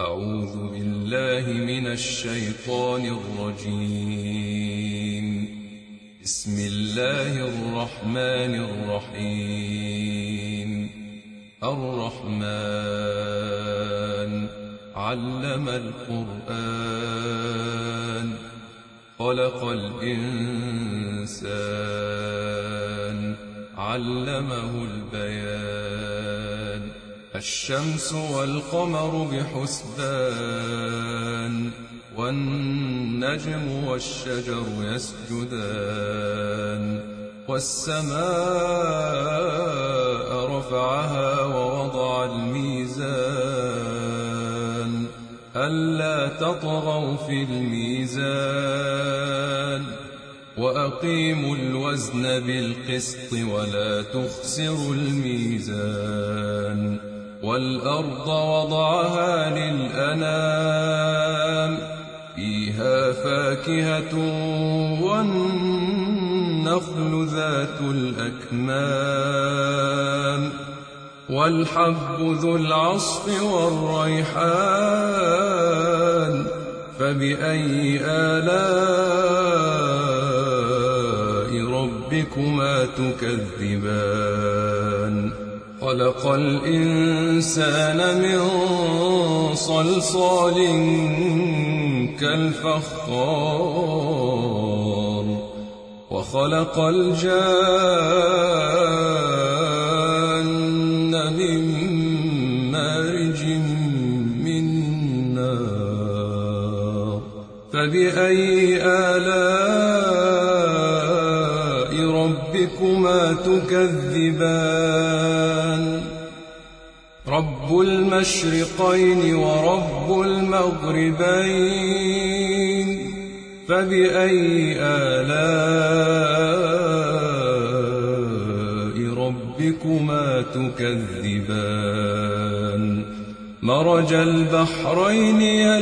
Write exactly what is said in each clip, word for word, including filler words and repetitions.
أعوذ بالله من الشيطان الرجيم. بسم الله الرحمن الرحيم. الرحمن علم القرآن خلق الإنسان علمه البيان. الشمس والقمر بحسبان والنجم والشجر يسجدان. والسماء رفعها ووضع الميزان ألا تطغوا في الميزان وأقيموا الوزن بالقسط ولا تخسروا الميزان. والأرض وضعها للأنام فيها فاكهة والنخل ذات الأكمام والحب ذو العصف والريحان. فبأي آلاء ربكما تكذبان؟ خلق الإنسان من صلصال كالفخار وخلق الجان من مارج من نار. فبأي آلاء ربكما تكذبان؟ رب المشرقين ورب المغربين. فبأي آلاء ربكما تكذبان؟ مرج البحرين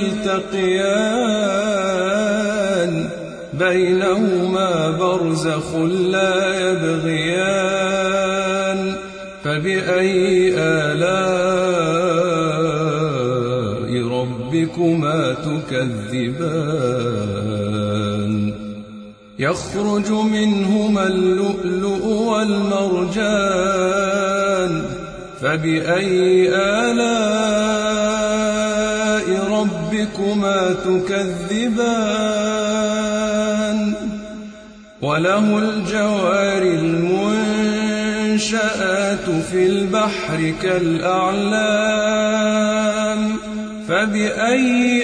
يلتقيان بينهما برزخ لا يبغيان. فبأي آلاء ربكما تكذبان؟ يخرج منهما اللؤلؤ والمرجان. فبأي آلاء ربكما تكذبان؟ وله الجوار المنشآت في البحر كالأعلام. فبأي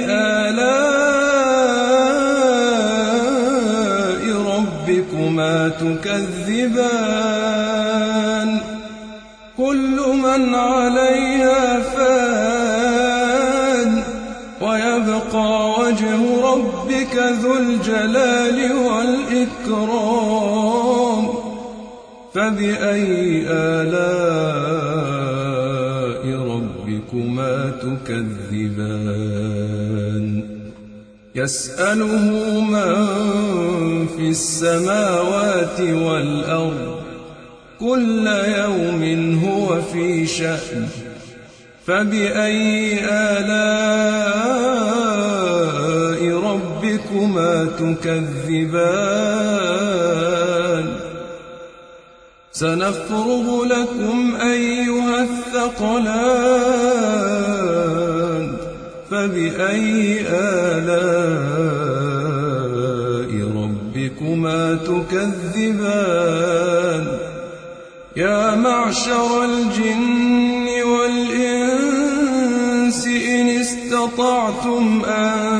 آلاء ربكما تكذبان؟ كل من عليها فان ويبقى وجه ربك ذو الجلال والإكرام. فبأي آلاء ربكما تكذبان؟ يسأله من في السماوات والأرض كل يوم هو في شأن. فبأي آلاء ربكما تكذبان؟ سنفرغ لكم أيها الثقلان. فبأي آلاء ربكما تكذبان؟ يا معشر الجن والإنس إن استطعتم أن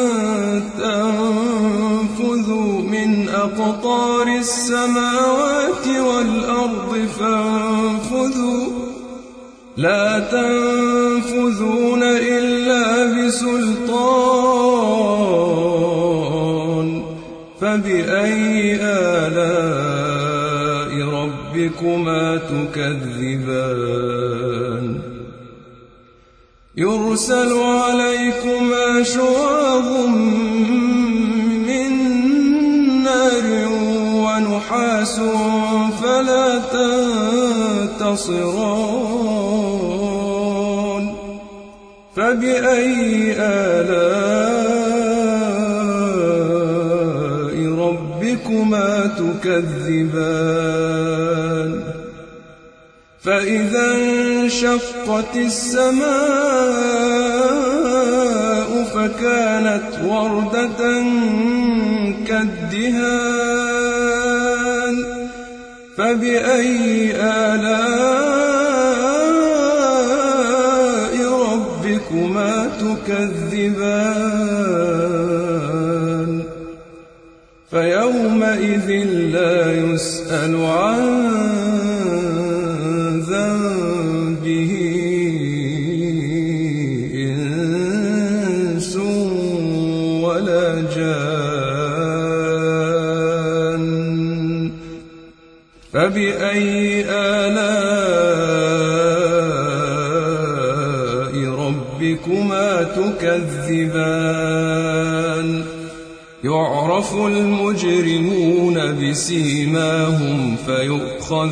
تنفذوا من أقطار السماوات والأرض فانفذوا لا تنفذون إلا بسلطان. فبأي آلاء ربكما تكذبان؟ يرسل عليكما شواظ من نار ونحاس فلا تنتصران. فبأي آلاء ربكما تكذبان فإذا انشقت السماء فكانت وردة كالدهان فبأي آلاء ربكما تكذبان فيومئذ لا يسأل عن ذنبه إنس ولا جان فبأي آلاء ربكما تكذبان يعرف المجرمون بسيماهم فيؤخذ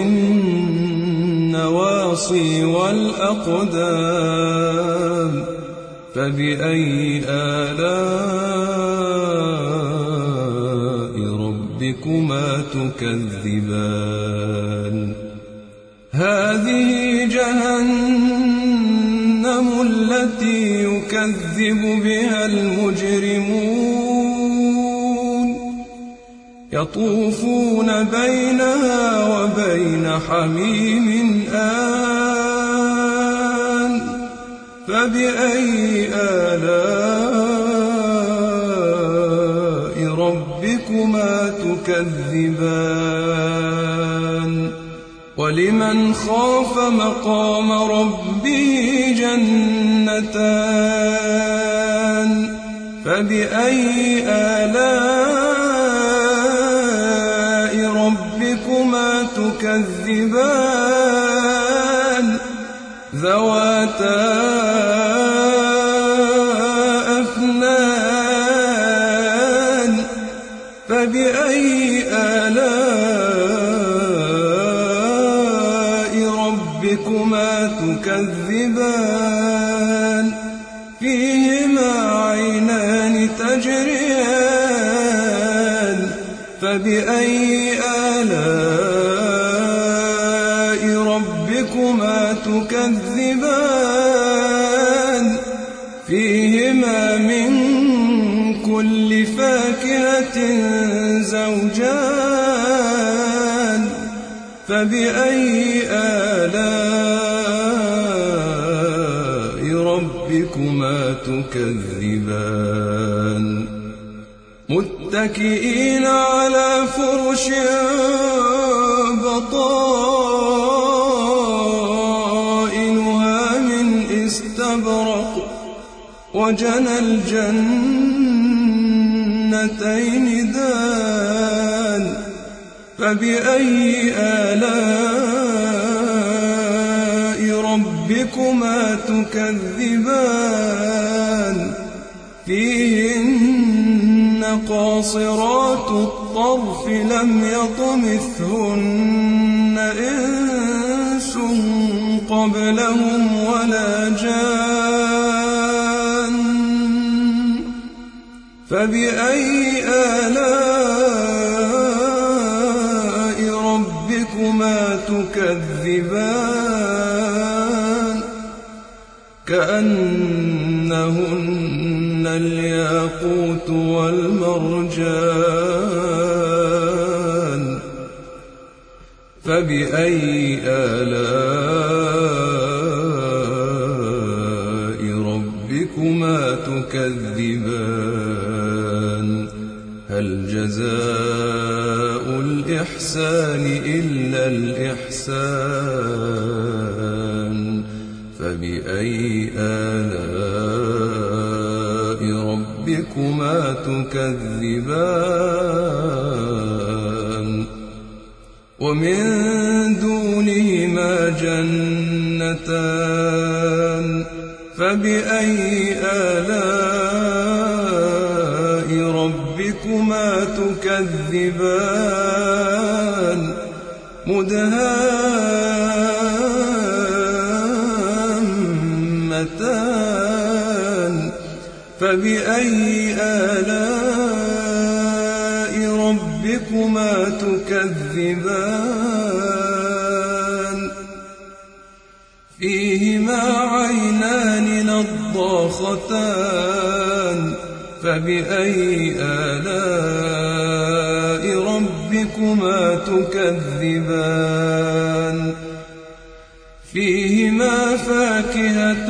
بالنواصي والأقدام فبأي آلاء ربكما تكذبان هذه جهنم التي يكذب بها المجرمون يطوفون بينها وبين حميم آن فبأي آلاء ربكما تكذبان ولمن خاف مقام ربه جنتان فبأي آلاء ربكما تكذبان ذواتا أفنان فبأي آلاء ربكما تكذبان فيهما عينان تجريان فبأي آلاء ربكما تكذبان فيهما من كل فاكهة زوجان فبأي آلاء ربكما تكذبان متكئين على فرش بطائنها من استبرق وجنى الجنتين دان فبأي آلاء ربكما تكذبان فيهن قاصرات الطرف لم يطمثهن إنس قبلهم ولا جان فبأي آلاء ربكما تكذبان كأنهن الياقوت والمرجان فبأي آلاء ربكما تكذبان هل جزاء الإحسان إلا الإحسان فبأي آلاء ربكما تكذبان ومن دونهما جنتان فبأي آلاء ربكما تكذبان مدهامتان حسان فبأي آلاء ربكما تكذبان فيهما عينان نضاختان فبأي آلاء ربكما تكذبان فيهما فاكهة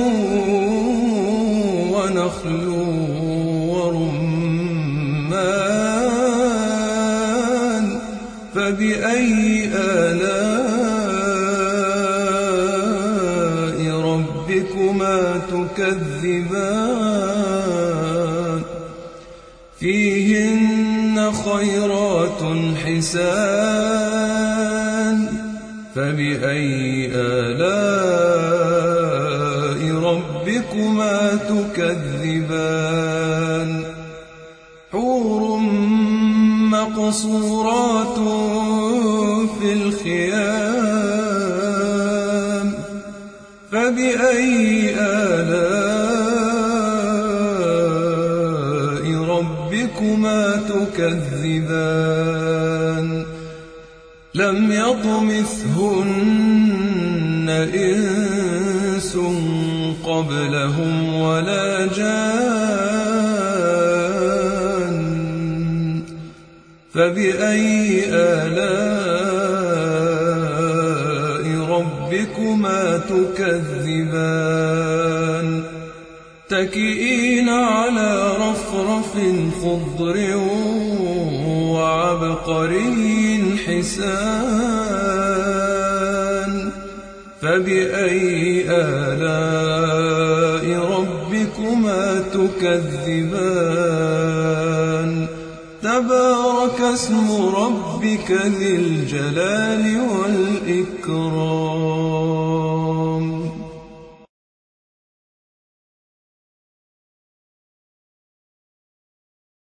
ونخل ورمان فبأي آلاء ربكما تكذبان فيهن خيرات حسان فبأي آلاء ربكما تكذبان حور مقصورات في الخيام فبأي آلاء ربكما تكذبان لم يطمثهن إنس قبلهم ولا جان فبأي آلاء ربكما تكذبان متكئين على رفرف خضر وعبقري حسان فبأي آلاء ربكما تكذبان تبارك اسم ربك ذي الجلال والإكرام